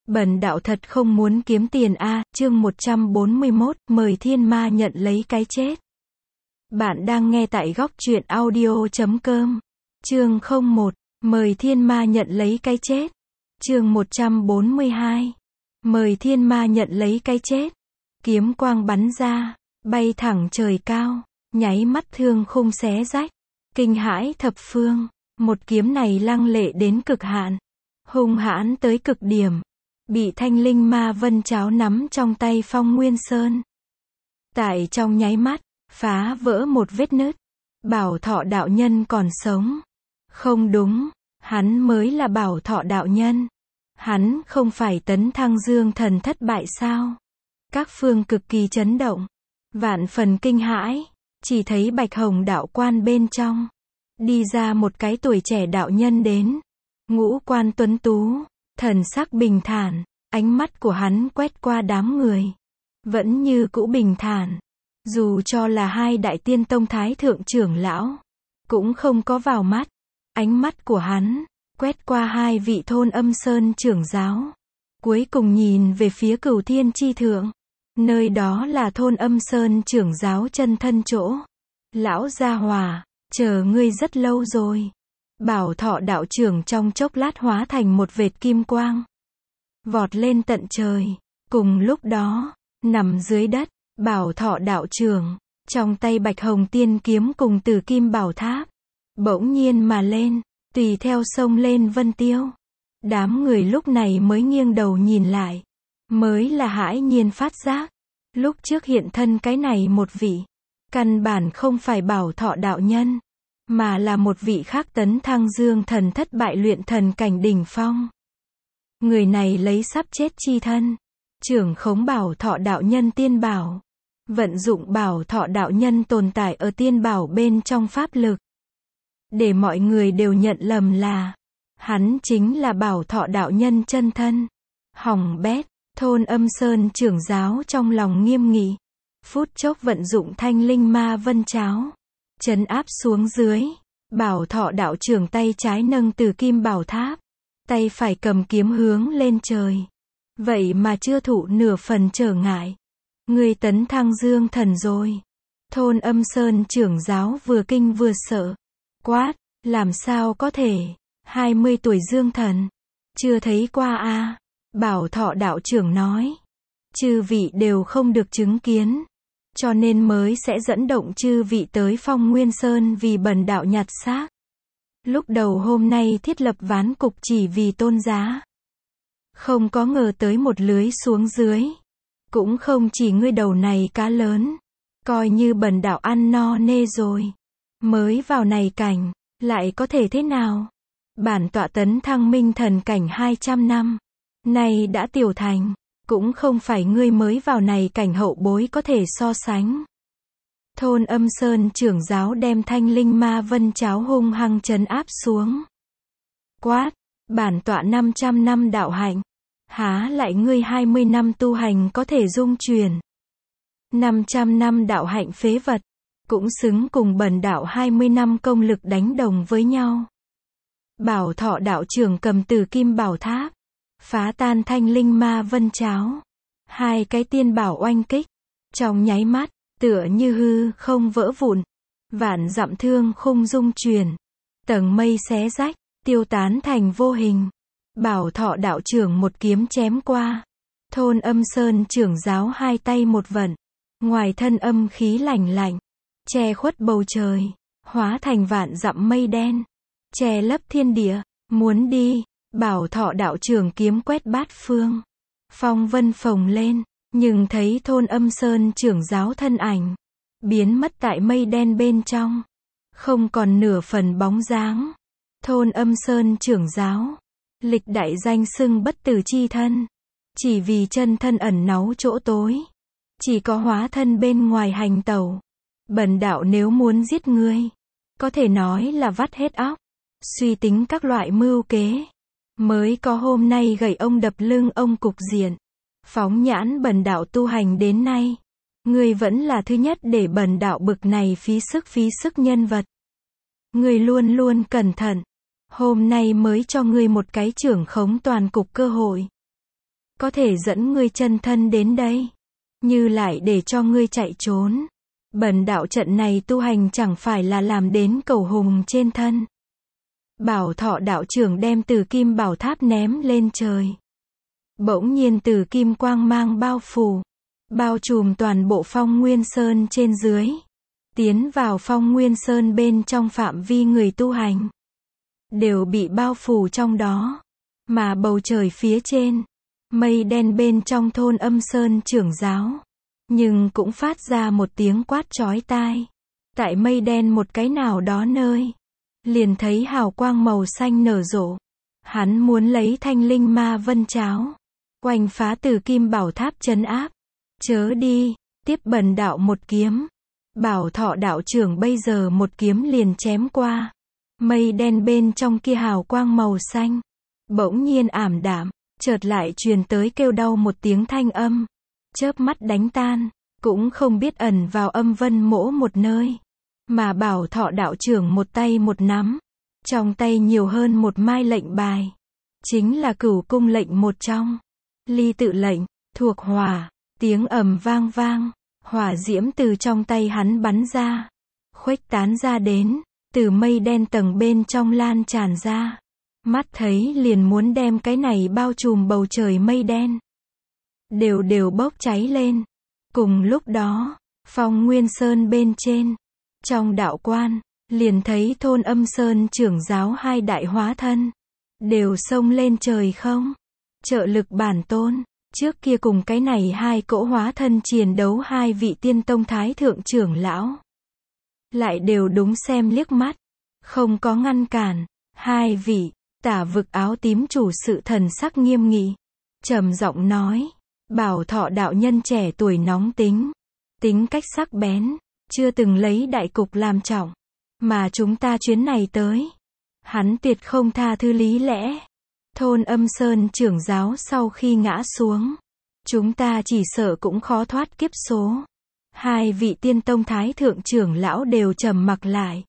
Bần đạo thật không muốn kiếm tiền a. Chương 141, mời thiên ma nhận lấy cái chết. Bạn đang nghe tại góc truyện audio.com. Chương 01, mời thiên ma nhận lấy cái chết. Chương 142, mời thiên ma nhận lấy cái chết. Kiếm quang bắn ra, bay thẳng trời cao, nháy mắt thương khung xé rách, kinh hãi thập phương. Một kiếm này lăng lệ đến cực hạn, hung hãn tới cực điểm, bị thanh linh ma vân cháo nắm trong tay Phong Nguyên Sơn. Tại trong nháy mắt, phá vỡ một vết nứt. Bảo Thọ đạo nhân còn sống. Không đúng, hắn mới là Bảo Thọ đạo nhân. Hắn không phải Tấn Thăng Dương Thần thất bại sao? Các phương cực kỳ chấn động, vạn phần kinh hãi, chỉ thấy Bạch Hồng đạo quan bên trong đi ra một cái tuổi trẻ đạo nhân đến. Ngũ quan tuấn tú, thần sắc bình thản, ánh mắt của hắn quét qua đám người, vẫn như cũ bình thản. Dù cho là hai đại tiên tông thái thượng trưởng lão, cũng không có vào mắt. Ánh mắt của hắn quét qua hai vị Thôn Âm Sơn trưởng giáo, cuối cùng nhìn về phía Cửu Thiên chi thượng. Nơi đó là Thôn Âm Sơn trưởng giáo chân thân chỗ. Lão gia hỏa, chờ ngươi rất lâu rồi. Bảo Thọ đạo trưởng trong chốc lát hóa thành một vệt kim quang, vọt lên tận trời. Cùng lúc đó, nằm dưới đất, Bảo Thọ đạo trưởng, trong tay Bạch Hồng tiên kiếm cùng Tử Kim Bảo Tháp, bỗng nhiên mà lên, tùy theo sông lên vân tiêu. Đám người lúc này mới nghiêng đầu nhìn lại, mới là hãi nhiên phát giác, lúc trước hiện thân cái này một vị, căn bản không phải Bảo Thọ đạo nhân, mà là một vị khác Tấn Thăng Dương Thần thất bại luyện thần cảnh đỉnh phong. Người này lấy sắp chết chi thân, trưởng khống Bảo Thọ đạo nhân tiên bảo, vận dụng Bảo Thọ đạo nhân tồn tại ở tiên bảo bên trong pháp lực, để mọi người đều nhận lầm là hắn chính là Bảo Thọ đạo nhân chân thân. Hỏng bét. Thôn Âm Sơn trưởng giáo trong lòng nghiêm nghị, phút chốc vận dụng thanh linh ma vân cháo, trấn áp xuống dưới. Bảo Thọ đạo trưởng tay trái nâng Tử Kim Bảo Tháp, tay phải cầm kiếm hướng lên trời. Vậy mà chưa thụ nửa phần trở ngại. Người Tấn Thăng Dương Thần rồi. Thôn Âm Sơn trưởng giáo vừa kinh vừa sợ, quát, làm sao có thể, 20 tuổi Dương Thần, chưa thấy qua a. Bảo Thọ đạo trưởng nói, chư vị đều không được chứng kiến, cho nên mới sẽ dẫn động chư vị tới Phong Nguyên Sơn vì bần đạo nhặt xác. Lúc đầu hôm nay thiết lập ván cục chỉ vì tôn giá, không có ngờ tới một lưới xuống dưới. Cũng không chỉ ngươi đầu này cá lớn, coi như bần đạo ăn no nê rồi, mới vào này cảnh, lại có thể thế nào? Bản tọa Tấn Thăng Minh Thần cảnh 200 năm, nay đã tiểu thành, cũng không phải ngươi mới vào này cảnh hậu bối có thể so sánh. Thôn Âm Sơn trưởng giáo đem thanh linh ma vân cháo hung hăng trấn áp xuống. Quát, bản tọa 500 năm đạo hạnh, há lại ngươi 20 năm tu hành có thể dung chuyển. 500 năm đạo hạnh phế vật, cũng xứng cùng bần đạo 20 năm công lực đánh đồng với nhau. Bảo Thọ đạo trưởng cầm Tử Kim Bảo Tháp, phá tan thanh linh ma vân cháo. Hai cái tiên bảo oanh kích, trong nháy mắt, tựa như hư không vỡ vụn, vạn dặm thương khung dung chuyển, tầng mây xé rách, tiêu tán thành vô hình. Bảo Thọ đạo trưởng một kiếm chém qua. Thôn Âm Sơn trưởng giáo hai tay một vận, ngoài thân âm khí lạnh lạnh, che khuất bầu trời, hóa thành vạn dặm mây đen, che lấp thiên địa. Muốn đi. Bảo Thọ đạo trưởng kiếm quét bát phương, phong vân phồng lên, nhưng thấy Thôn Âm Sơn trưởng giáo thân ảnh biến mất tại mây đen bên trong, không còn nửa phần bóng dáng. Thôn Âm Sơn trưởng giáo, lịch đại danh xưng bất tử chi thân, chỉ vì chân thân ẩn náu chỗ tối, chỉ có hóa thân bên ngoài hành tẩu. Bần đạo nếu muốn giết ngươi, có thể nói là vắt hết óc, suy tính các loại mưu kế, mới có hôm nay gậy ông đập lưng ông cục diện. Phóng nhãn bần đạo tu hành đến nay, ngươi vẫn là thứ nhất để bần đạo bực này phí sức nhân vật. Ngươi luôn luôn cẩn thận, hôm nay mới cho ngươi một cái trưởng khống toàn cục cơ hội. có thể dẫn ngươi chân thân đến đây. Như lại để cho ngươi chạy trốn. Bần đạo trận này tu hành chẳng phải là làm đến cầu hùng trên thân. Bảo Thọ đạo trưởng đem Từ Kim Bảo Tháp ném lên trời. Bỗng nhiên Từ Kim quang mang bao phủ, bao trùm toàn bộ Phong Nguyên Sơn trên dưới. Tiến vào Phong Nguyên Sơn bên trong phạm vi người tu hành, đều bị bao phủ trong đó. Mà bầu trời phía trên, mây đen bên trong thôn Âm Sơn trưởng giáo, nhưng cũng phát ra một tiếng quát chói tai. Tại mây đen một cái nào đó nơi, liền thấy hào quang màu xanh nở rộ. Hắn muốn lấy Thanh Linh Ma Vân Cháo, quanh phá Từ Kim Bảo Tháp trấn áp. Chớ đi, tiếp bần đạo một kiếm. Bảo Thọ đạo trưởng bây giờ một kiếm liền chém qua. Mây đen bên trong kia hào quang màu xanh, bỗng nhiên ảm đạm, chợt lại truyền tới kêu đau một tiếng thanh âm. Chớp mắt đánh tan, cũng không biết ẩn vào âm vân mỗ một nơi. Mà Bảo Thọ đạo trưởng một tay một nắm, trong tay nhiều hơn một mai lệnh bài. Chính là Cửu Cung lệnh một trong. Ly tự lệnh, thuộc hỏa, tiếng ầm vang vang, hỏa diễm từ trong tay hắn bắn ra, khuếch tán ra đến, từ mây đen tầng bên trong lan tràn ra. Mắt thấy liền muốn đem cái này bao trùm bầu trời mây đen đều bốc cháy lên. Cùng lúc đó, Phong Nguyên Sơn bên trên, trong đạo quan, liền thấy thôn Âm Sơn trưởng giáo hai đại hóa thân, đều xông lên trời không. Trợ lực bản tôn, trước kia cùng cái này hai cỗ hóa thân chiến đấu hai vị tiên tông thái thượng trưởng lão. Lại đều đúng xem liếc mắt, không có ngăn cản. Hai vị, Tả Vực áo tím chủ sự thần sắc nghiêm nghị, trầm giọng nói, Bảo Thọ đạo nhân trẻ tuổi nóng tính, tính cách sắc bén, chưa từng lấy đại cục làm trọng, mà chúng ta chuyến này tới, hắn tuyệt không tha thứ lý lẽ. Thôn Âm Sơn trưởng giáo sau khi ngã xuống, chúng ta chỉ sợ cũng khó thoát kiếp số. Hai vị tiên tông thái thượng trưởng lão đều trầm mặc lại.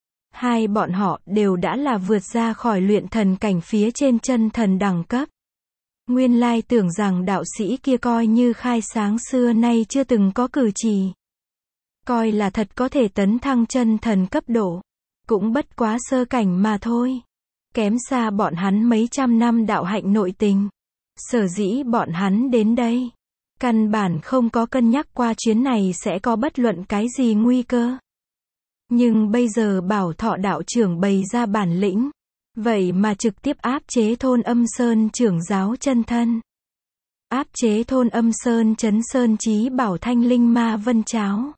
Hai bọn họ đều đã là vượt ra khỏi luyện thần cảnh phía trên chân thần đẳng cấp. Nguyên lai tưởng rằng đạo sĩ kia coi như khai sáng xưa nay chưa từng có cử chỉ, coi là thật có thể tấn thăng chân thần cấp độ, cũng bất quá sơ cảnh mà thôi. Kém xa bọn hắn mấy trăm năm đạo hạnh nội tình. Sở dĩ bọn hắn đến đây, căn bản không có cân nhắc qua chuyến này sẽ có bất luận cái gì nguy cơ. Nhưng bây giờ Bảo Thọ đạo trưởng bày ra bản lĩnh, vậy mà trực tiếp áp chế thôn Âm Sơn trưởng giáo chân thân. Áp chế thôn Âm Sơn Trấn Sơn Chí Bảo Thanh Linh Ma Vân Cháo.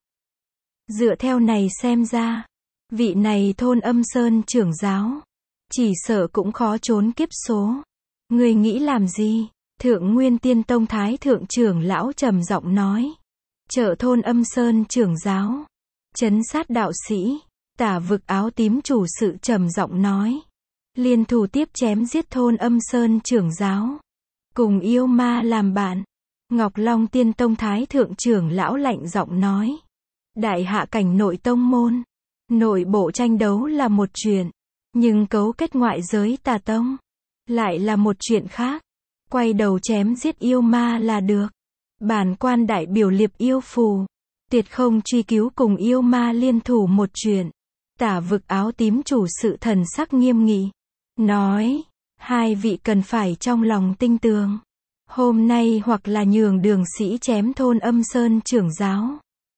Dựa theo này xem ra, vị này thôn Âm Sơn trưởng giáo, chỉ sợ cũng khó trốn kiếp số. Ngươi nghĩ làm gì? Thượng Nguyên Tiên Tông Thái Thượng trưởng lão trầm giọng nói. Trợ thôn Âm Sơn trưởng giáo, trấn sát đạo sĩ. Tả Vực áo tím chủ sự trầm giọng nói. Liên thủ tiếp chém giết thôn Âm Sơn trưởng giáo, cùng yêu ma làm bạn. Ngọc Long Tiên Tông Thái Thượng trưởng lão lạnh giọng nói. Đại hạ cảnh nội tông môn, nội bộ tranh đấu là một chuyện, nhưng cấu kết ngoại giới tà tông lại là một chuyện khác. Quay đầu chém giết yêu ma là được. Bản quan đại biểu liệp yêu phù, tuyệt không truy cứu cùng yêu ma liên thủ một chuyện. Tả Vực áo tím chủ sự thần sắc nghiêm nghị, nói, hai vị cần phải trong lòng tinh tường. Hôm nay hoặc là nhường đường sĩ chém thôn Âm Sơn trưởng giáo,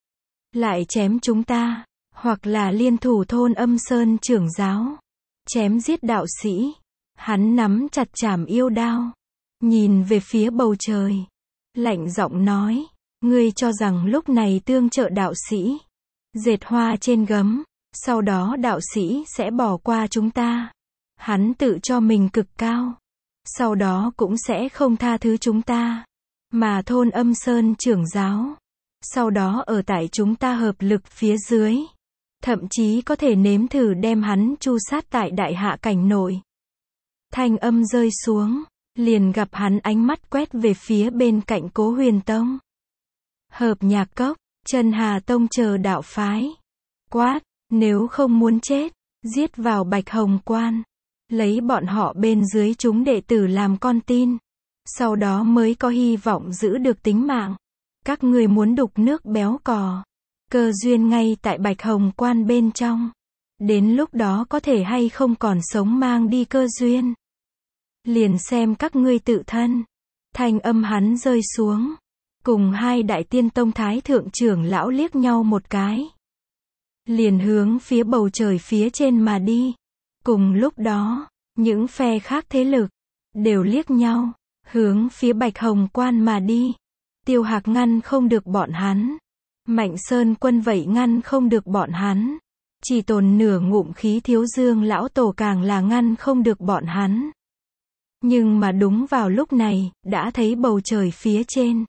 lại chém chúng ta, hoặc là liên thủ thôn Âm Sơn trưởng giáo, chém giết đạo sĩ. Hắn nắm chặt chảm yêu đao, nhìn về phía bầu trời, lạnh giọng nói, ngươi cho rằng lúc này tương trợ đạo sĩ, dệt hoa trên gấm, sau đó đạo sĩ sẽ bỏ qua chúng ta. Hắn tự cho mình cực cao, sau đó cũng sẽ không tha thứ chúng ta. Mà thôn Âm Sơn trưởng giáo, sau đó ở tại chúng ta hợp lực phía dưới, thậm chí có thể nếm thử đem hắn tru sát tại đại hạ cảnh nội. Thanh âm rơi xuống, liền gặp hắn ánh mắt quét về phía bên cạnh Cố Huyền Tông, Hợp Nhạc Cốc, Chân Hà Tông chờ đạo phái. Quát, nếu không muốn chết, giết vào Bạch Hồng Quan, lấy bọn họ bên dưới chúng đệ tử làm con tin. sau đó mới có hy vọng giữ được tính mạng. Các ngươi muốn đục nước béo cò, cơ duyên ngay tại Bạch Hồng Quan bên trong. Đến lúc đó có thể hay không còn sống mang đi cơ duyên. Liền xem các ngươi tự thân. Thanh âm hắn rơi xuống. Cùng hai đại tiên tông thái thượng trưởng lão liếc nhau một cái. Liền hướng phía bầu trời phía trên mà đi. Cùng lúc đó, những phe khác thế lực, đều liếc nhau, hướng phía Bạch Hồng Quan mà đi. Tiêu Hạc ngăn không được bọn hắn. Mạnh Sơn Quân vậy ngăn không được bọn hắn. Chỉ tồn nửa ngụm khí Thiếu Dương lão tổ càng là ngăn không được bọn hắn. Nhưng mà đúng vào lúc này, đã thấy bầu trời phía trên.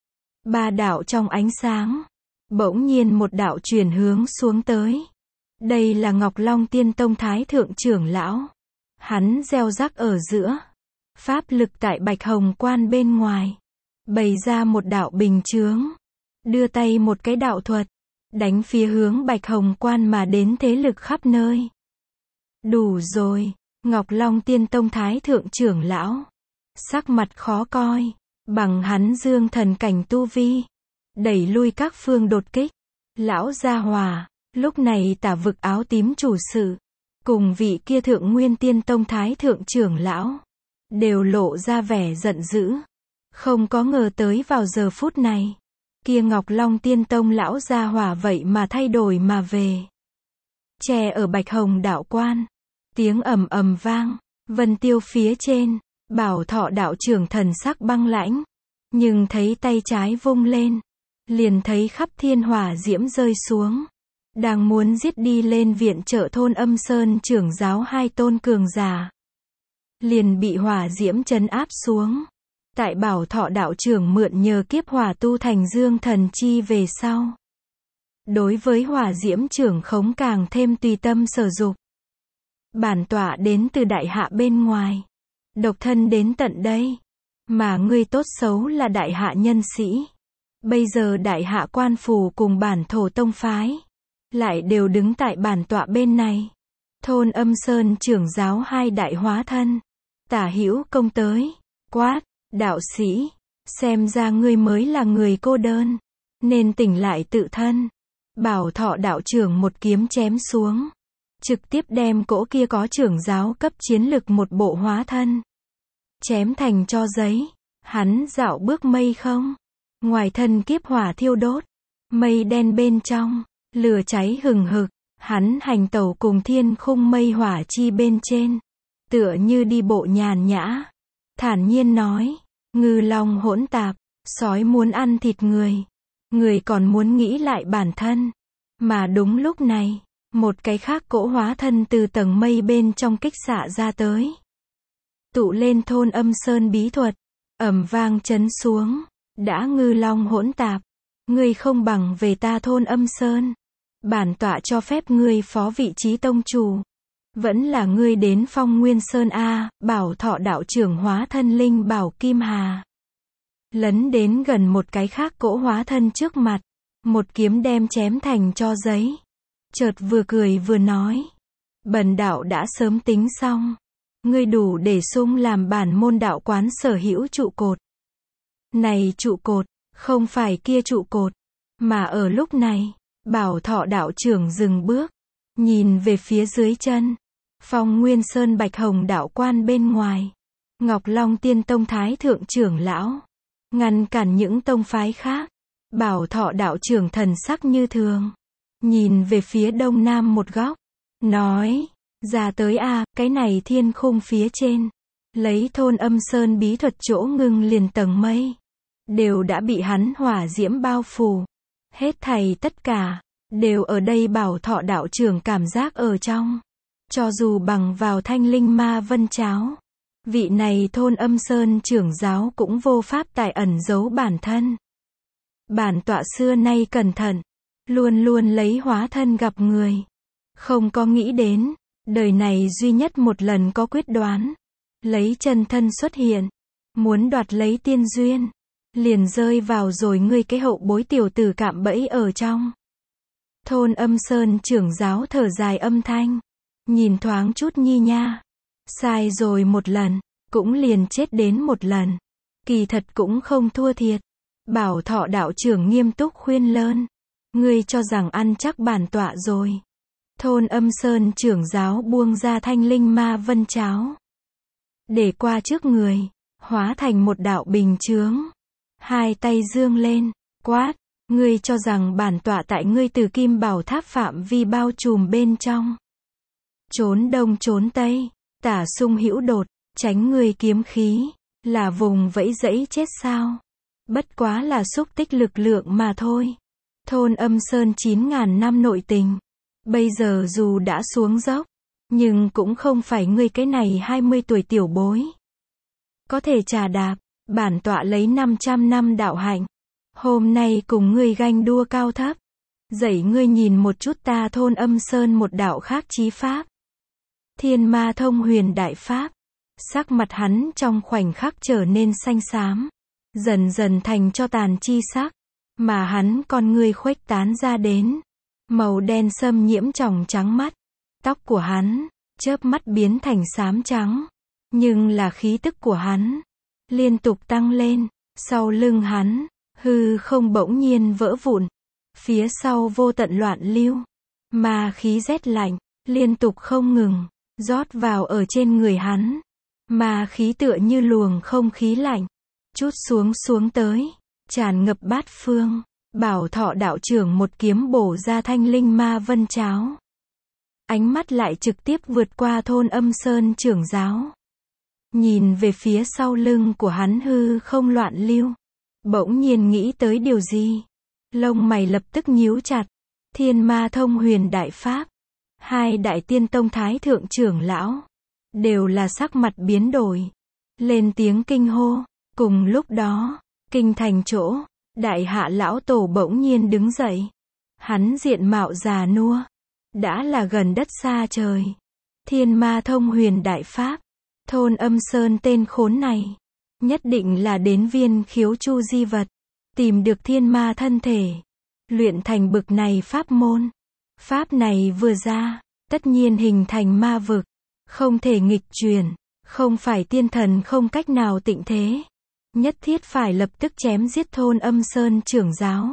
Ba đạo trong ánh sáng. Bỗng nhiên một đạo chuyển hướng xuống tới. Đây là Ngọc Long Tiên Tông Thái Thượng trưởng lão. Hắn gieo rắc ở giữa. Pháp lực tại Bạch Hồng Quan bên ngoài. Bày ra một đạo bình chướng. Đưa tay một cái đạo thuật. Đánh phía hướng Bạch Hồng Quan mà đến thế lực khắp nơi. Đủ rồi. Ngọc Long Tiên Tông Thái Thượng trưởng lão. Sắc mặt khó coi. Bằng hắn dương thần cảnh tu vi. Đẩy lui các phương đột kích. Lão gia hòa. Lúc này Tả Vực áo tím chủ sự. Cùng vị kia Thượng Nguyên Tiên Tông Thái Thượng trưởng lão. Đều lộ ra vẻ giận dữ. Không có ngờ tới vào giờ phút này. Kia Ngọc Long Tiên Tông lão gia hỏa vậy mà thay đổi mà về. Che ở Bạch Hồng đạo quan. Tiếng ầm ầm vang. Vân tiêu phía trên. Bảo Thọ đạo trưởng thần sắc băng lãnh. Nhưng thấy tay trái vung lên. Liền thấy khắp thiên hỏa diễm rơi xuống. Đang muốn giết đi lên viện trợ thôn Âm Sơn trưởng giáo hai tôn cường giả. Liền bị hỏa diễm trấn áp xuống. Tại Bảo Thọ đạo trưởng mượn nhờ kiếp hỏa tu thành dương thần chi về sau. Đối với hỏa diễm trưởng khống càng thêm tùy tâm sở dục. Bản tọa đến từ đại hạ bên ngoài. Độc thân đến tận đây. Mà ngươi tốt xấu là đại hạ nhân sĩ. Bây giờ đại hạ quan phủ cùng bản thổ tông phái. Lại đều đứng tại bản tọa bên này. Thôn Âm Sơn trưởng giáo hai đại hóa thân. Tả hữu công tới. Quát, đạo sĩ. Xem ra ngươi mới là người cô đơn. Nên tỉnh lại tự thân. Bảo Thọ đạo trưởng một kiếm chém xuống. Trực tiếp đem cỗ kia có trưởng giáo cấp chiến lực một bộ hóa thân. Chém thành tro giấy. Hắn dạo bước mây không. Ngoài thân kiếp hỏa thiêu đốt. Mây đen bên trong. Lửa cháy hừng hực. Hắn hành tẩu cùng thiên khung mây hỏa chi bên trên. Tựa như đi bộ nhàn nhã. Thản nhiên nói. Ngư long hỗn tạp. Sói muốn ăn thịt người. Người còn muốn nghĩ lại bản thân. Mà đúng lúc này. Một cái khác cỗ hóa thân từ tầng mây bên trong kích xạ ra tới. Tụ lên thôn Âm Sơn bí thuật. Ầm vang chấn xuống. Đã ngư long hỗn tạp. Ngươi không bằng về ta thôn Âm Sơn. Bản tọa cho phép ngươi phó vị trí tông chủ. Vẫn là ngươi đến Phong Nguyên Sơn A. Bảo Thọ đạo trưởng hóa thân linh bảo Kim Hà. Lấn đến gần một cái khác cỗ hóa thân trước mặt. Một kiếm đem chém thành tro giấy. Chợt vừa cười vừa nói. Bần đạo đã sớm tính xong. Ngươi đủ để sung làm bản môn đạo quán sở hữu trụ cột. Này trụ cột, không phải kia trụ cột. Mà ở lúc này, Bảo Thọ đạo trưởng dừng bước. Nhìn về phía dưới chân. Phong Nguyên Sơn Bạch Hồng đạo quan bên ngoài. Ngọc Long Tiên Tông Thái Thượng trưởng lão. Ngăn cản những tông phái khác. Bảo Thọ đạo trưởng thần sắc như thường. Nhìn về phía đông nam một góc. Nói. Ra tới a, cái này thiên khung phía trên. Lấy thôn Âm Sơn bí thuật chỗ ngưng liền tầng mây. Đều đã bị hắn hỏa diễm bao phủ. Hết thảy tất cả. Đều ở đây Bảo Thọ đạo trưởng cảm giác ở trong. Cho dù bằng vào thanh linh ma vân cháo. Vị này thôn Âm Sơn trưởng giáo cũng vô pháp tài ẩn giấu bản thân. Bản tọa xưa nay cẩn thận. Luôn luôn lấy hóa thân gặp người. Không có nghĩ đến. Đời này duy nhất một lần có quyết đoán. Lấy chân thân xuất hiện. Muốn đoạt lấy tiên duyên. Liền rơi vào rồi ngươi cái hậu bối tiểu tử cạm bẫy ở trong. Thôn Âm Sơn trưởng giáo thở dài âm thanh. Nhìn thoáng chút nhi nha. Sai rồi một lần. Cũng liền chết đến một lần. Kỳ thật cũng không thua thiệt. Bảo Thọ đạo trưởng nghiêm túc khuyên lơn. Ngươi cho rằng ăn chắc bản tọa rồi. Thôn Âm Sơn trưởng giáo buông ra thanh linh ma vân cháo. Để qua trước người, hóa thành một đạo bình chướng. Hai tay dương lên, quát, ngươi cho rằng bản tọa tại ngươi từ kim bảo tháp phạm vi bao trùm bên trong. Trốn đông trốn tây, tả sung hữu đột, tránh ngươi kiếm khí, là vùng vẫy dẫy chết sao? Bất quá là xúc tích lực lượng mà thôi. Thôn Âm Sơn 9.000 năm nội tình, bây giờ dù đã xuống dốc, nhưng cũng không phải ngươi cái này 20 tuổi tiểu bối. Có thể trà đạp, bản tọa lấy 500 năm đạo hạnh. Hôm nay cùng ngươi ganh đua cao thấp. Dạy ngươi nhìn một chút ta Thôn Âm Sơn một đạo khác chí pháp. Thiên Ma Thông Huyền Đại Pháp. Sắc mặt hắn trong khoảnh khắc trở nên xanh xám. Dần dần thành cho tàn chi sắc. Mà hắn con ngươi khuếch tán ra đến. Màu đen xâm nhiễm tròng trắng mắt. Tóc của hắn, chớp mắt biến thành xám trắng. Nhưng là khí tức của hắn, liên tục tăng lên. Sau lưng hắn, hư không bỗng nhiên vỡ vụn. Phía sau vô tận loạn lưu. Ma khí rét lạnh, liên tục không ngừng, rót vào ở trên người hắn. Ma khí tựa như luồng không khí lạnh. Chút xuống tới, tràn ngập bát phương. Bảo Thọ đạo trưởng một kiếm bổ ra thanh linh ma vân cháo. Ánh mắt lại trực tiếp vượt qua Thôn Âm Sơn trưởng giáo. Nhìn về phía sau lưng của hắn hư không loạn lưu. Bỗng nhiên nghĩ tới điều gì. Lông mày lập tức nhíu chặt. Thiên Ma Thông Huyền Đại Pháp. Hai đại tiên tông thái thượng trưởng lão. Đều là sắc mặt biến đổi. Lên tiếng kinh hô. Cùng lúc đó, kinh thành chỗ, đại hạ lão tổ bỗng nhiên đứng dậy. Hắn diện mạo già nua. Đã là gần đất xa trời. Thiên Ma Thông Huyền Đại Pháp. Thôn Âm Sơn tên khốn này. Nhất định là đến viên khiếu chu di vật. Tìm được thiên ma thân thể. Luyện thành bực này pháp môn. Pháp này vừa ra, tất nhiên hình thành ma vực. Không thể nghịch truyền. Không phải tiên thần không cách nào tịnh thế. Nhất thiết phải lập tức chém giết Thôn Âm Sơn trưởng giáo.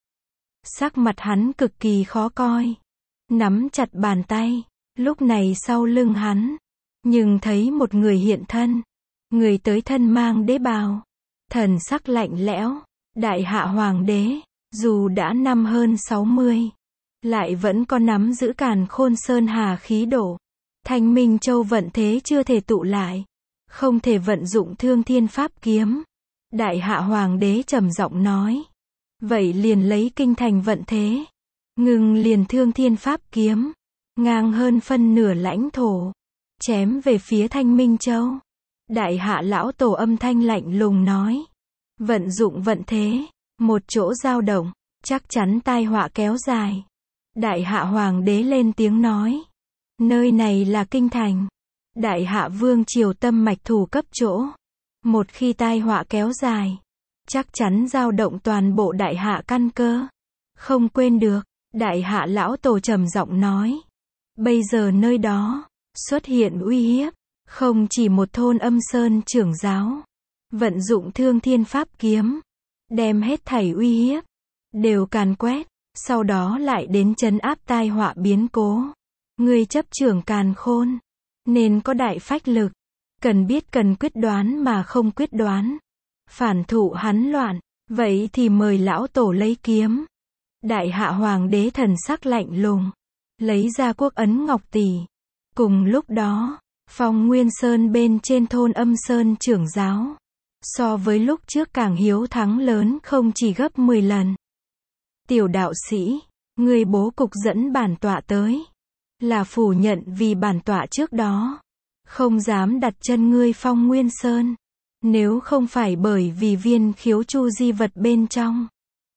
Sắc mặt hắn cực kỳ khó coi. Nắm chặt bàn tay. Lúc này sau lưng hắn. Nhưng thấy một người hiện thân. Người tới thân mang đế bào. Thần sắc lạnh lẽo. Đại hạ hoàng đế. Dù đã năm hơn 60. Lại vẫn có nắm giữ Càn Khôn Sơn hà khí độ. Thanh Minh Châu vận thế chưa thể tụ lại. Không thể vận dụng Thương Thiên Pháp Kiếm. Đại hạ hoàng đế trầm giọng nói. Vậy liền lấy kinh thành vận thế. Ngừng liền Thương Thiên Pháp Kiếm. Ngang hơn phân nửa lãnh thổ. Chém về phía Thanh Minh Châu. Đại hạ lão tổ âm thanh lạnh lùng nói. Vận dụng vận thế. Một chỗ dao động. Chắc chắn tai họa kéo dài. Đại hạ hoàng đế lên tiếng nói. Nơi này là kinh thành. Đại hạ vương triều tâm mạch thủ cấp chỗ. Một khi tai họa kéo dài. Chắc chắn dao động toàn bộ đại hạ căn cơ. Không quên được. Đại hạ lão tổ trầm giọng nói. Bây giờ nơi đó. Xuất hiện uy hiếp. Không chỉ một Thôn Âm Sơn trưởng giáo. Vận dụng Thương Thiên Pháp Kiếm. Đem hết thảy uy hiếp. Đều càn quét. Sau đó lại đến trấn áp tai họa biến cố. Ngươi chấp trưởng càn khôn. Nên có đại phách lực. Cần biết cần quyết đoán mà không quyết đoán. Phản thụ hắn loạn. Vậy thì mời lão tổ lấy kiếm. Đại hạ hoàng đế thần sắc lạnh lùng. Lấy ra quốc ấn ngọc tỷ. Cùng lúc đó, Phong Nguyên Sơn bên trên Thôn Âm Sơn trưởng giáo. So với lúc trước càng hiếu thắng lớn không chỉ gấp 10 lần. Tiểu đạo sĩ, người bố cục dẫn bản tọa tới. Là phủ nhận vì bản tọa trước đó. Không dám đặt chân ngươi Phong Nguyên Sơn. Nếu không phải bởi vì viên khiếu chu di vật bên trong.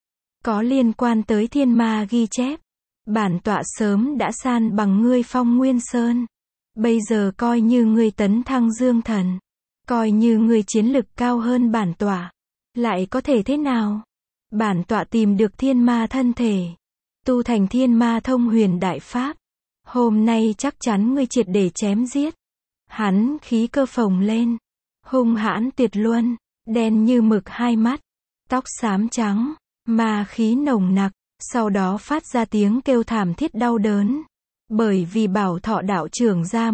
Có liên quan tới thiên ma ghi chép. Bản tọa sớm đã san bằng ngươi Phong Nguyên Sơn. Bây giờ coi như ngươi tấn thăng dương thần. Coi như ngươi chiến lực cao hơn bản tọa. Lại có thể thế nào? Bản tọa tìm được thiên ma thân thể. Tu thành Thiên Ma Thông Huyền Đại Pháp. Hôm nay chắc chắn ngươi triệt để chém giết. Hắn khí cơ phồng lên. Hung hãn tuyệt luân. đen như mực hai mắt, tóc xám trắng, ma khí nồng nặc, sau đó phát ra tiếng kêu thảm thiết đau đớn. Bởi vì Bảo Thọ đạo trưởng ra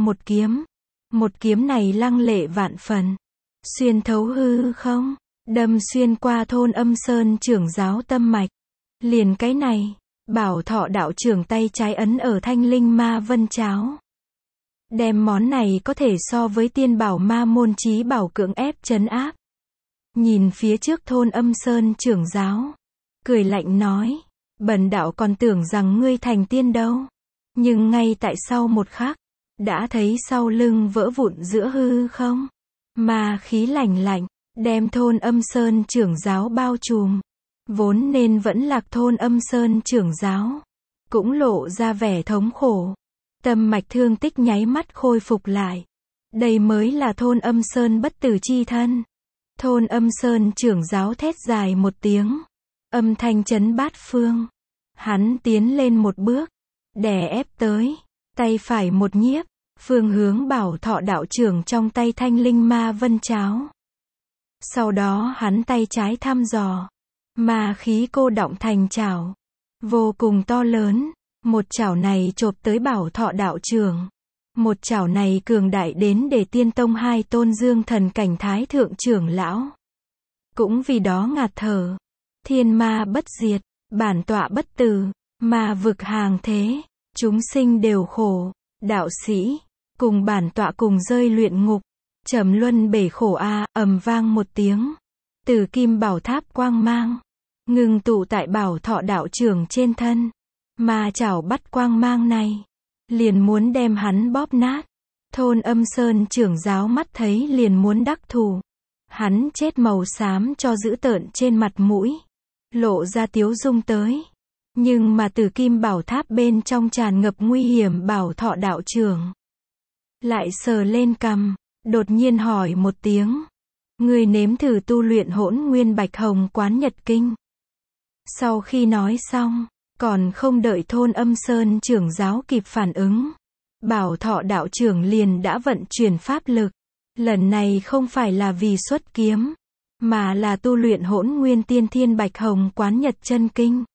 một kiếm này lăng lệ vạn phần, xuyên thấu hư không, đâm xuyên qua thôn Âm Sơn trưởng giáo tâm mạch. Liền cái này, Bảo Thọ đạo trưởng tay trái ấn ở Thanh Linh Ma Vân Cháo. Đem món này có thể so với tiên bảo ma môn chí bảo cưỡng ép trấn áp. Nhìn phía trước thôn Âm Sơn trưởng giáo, cười lạnh nói, bần đạo còn tưởng rằng ngươi thành tiên đâu. Nhưng ngay tại sau một khắc, đã thấy sau lưng vỡ vụn giữa hư không, ma khí lạnh lạnh, đem thôn Âm Sơn trưởng giáo bao trùm. Vốn nên vẫn lạc thôn Âm Sơn trưởng giáo, cũng lộ ra vẻ thống khổ. Tâm mạch thương tích nháy mắt khôi phục lại. Đây mới là thôn Âm Sơn bất tử chi thân. Thôn Âm Sơn trưởng giáo thét dài một tiếng, âm thanh chấn bát phương. Hắn tiến lên một bước, đè ép tới, tay phải một nhiếp, phương hướng Bảo Thọ đạo trưởng trong tay Thanh Linh Ma Vân Cháo. Sau đó hắn tay trái thăm dò, ma khí cô đọng thành chảo, vô cùng to lớn. Một chảo này chộp tới Bảo Thọ đạo trưởng. Một chảo này cường đại đến để tiên tông hai tôn dương thần cảnh thái thượng trưởng lão cũng vì đó ngạt thở. Thiên ma bất diệt, bản tọa bất tử, ma vực hàng thế, chúng sinh đều khổ, đạo sĩ, cùng bản tọa cùng rơi luyện ngục, trầm luân bể khổ a. Ầm vang một tiếng, từ kim bảo tháp quang mang ngưng tụ tại Bảo Thọ đạo trưởng trên thân. Ma chảo bắt quang mang này, liền muốn đem hắn bóp nát. Thôn Âm Sơn trưởng giáo mắt thấy liền muốn đắc thủ. Hắn chết màu xám cho dữ tợn trên mặt mũi, lộ ra tiếu dung tới. Nhưng mà từ kim bảo tháp bên trong tràn ngập nguy hiểm. Bảo Thọ đạo trưởng lại sờ lên cằm, đột nhiên hỏi một tiếng, ngươi nếm thử tu luyện Hỗn Nguyên Bạch Hồng Quán Nhật Kinh. Sau khi nói xong, còn không đợi thôn Âm Sơn trưởng giáo kịp phản ứng, Bảo Thọ đạo trưởng liền đã vận chuyển pháp lực. Lần này không phải là vì xuất kiếm, mà là tu luyện Hỗn Nguyên Tiên Thiên Bạch Hồng Quán Nhật Chân Kinh.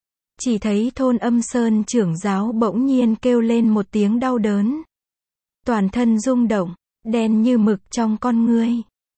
Chỉ thấy thôn Âm Sơn trưởng giáo bỗng nhiên kêu lên một tiếng đau đớn. Toàn thân rung động, đen như mực trong con ngươi,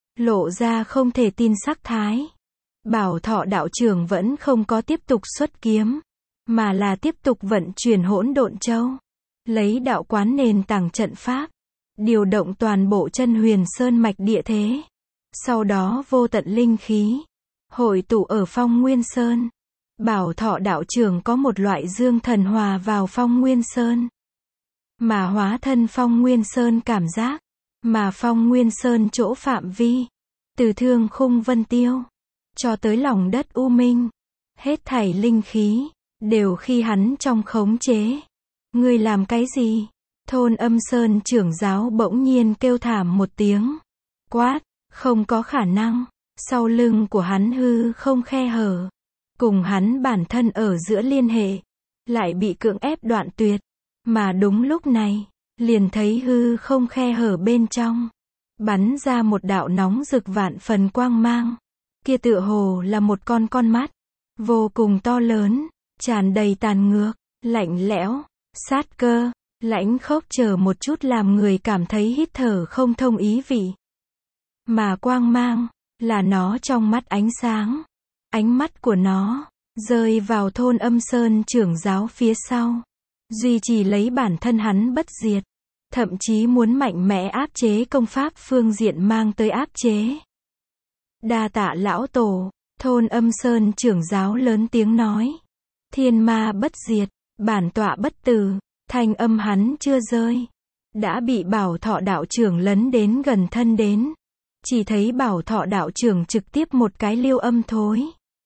lộ ra không thể tin sắc thái. Bảo Thọ đạo trưởng vẫn không có tiếp tục xuất kiếm, mà là tiếp tục vận chuyển Hỗn Độn Châu, lấy đạo quán nền tảng trận pháp, điều động toàn bộ Chân Huyền Sơn mạch địa thế. Sau đó vô tận linh khí hội tụ ở Phong Nguyên Sơn. Bảo Thọ đạo trưởng có một loại dương thần hòa vào Phong Nguyên Sơn, mà hóa thân Phong Nguyên Sơn cảm giác, mà Phong Nguyên Sơn chỗ phạm vi, từ Thương Khung Vân Tiêu cho tới lòng đất U Minh, hết thảy linh khí đều khi hắn trong khống chế. Ngươi làm cái gì? Thôn Âm Sơn trưởng giáo bỗng nhiên kêu thảm một tiếng, quát, không có khả năng. Sau lưng của hắn hư không khe hở, cùng hắn bản thân ở giữa liên hệ, lại bị cưỡng ép đoạn tuyệt. Mà đúng lúc này, liền thấy hư không khe hở bên trong, bắn ra một đạo nóng rực vạn phần quang mang. Kia tựa hồ là một con mắt, vô cùng to lớn, tràn đầy tàn ngược, lạnh lẽo, sát cơ, lãnh khốc chờ một chút làm người cảm thấy hít thở không thông ý vị. Mà quang mang, là nó trong mắt ánh sáng. Ánh mắt của nó, rơi vào thôn Âm Sơn trưởng giáo phía sau. Duy trì lấy bản thân hắn bất diệt. Thậm chí muốn mạnh mẽ áp chế công pháp phương diện mang tới áp chế. Đa tạ lão tổ, thôn Âm Sơn trưởng giáo lớn tiếng nói. Thiên ma bất diệt, bản tọa bất tử. Thanh âm hắn chưa rơi, đã bị Bảo Thọ đạo trưởng lấn đến gần thân đến. Chỉ thấy Bảo Thọ đạo trưởng trực tiếp một cái liêu âm thối.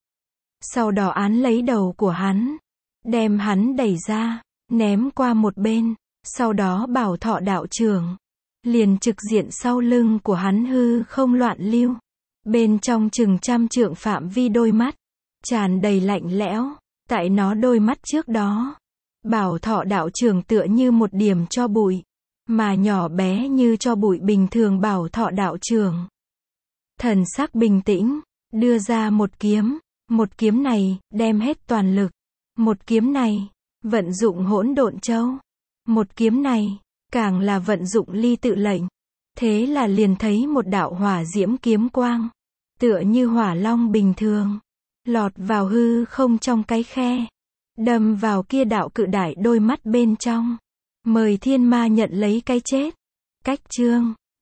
Sau đó án lấy đầu của hắn, đem hắn đẩy ra, ném qua một bên. Sau đó Bảo Thọ đạo trưởng liền trực diện sau lưng của hắn hư không loạn lưu. Bên trong chừng 100 trượng phạm vi đôi mắt, tràn đầy lạnh lẽo. Tại nó đôi mắt trước đó, Bảo Thọ đạo trưởng tựa như một điểm tro bụi, mà nhỏ bé như tro bụi bình thường. Bảo Thọ đạo trưởng thần sắc bình tĩnh, đưa ra một kiếm này, đem hết toàn lực, một kiếm này, vận dụng hỗn độn châu, một kiếm này, càng là vận dụng ly tự lệnh, thế là liền thấy một đạo hỏa diễm kiếm quang, tựa như hỏa long bình thường, lọt vào hư không trong cái khe, đâm vào kia đạo cự đại đôi mắt bên trong, mời thiên ma nhận lấy cái chết. Cách chương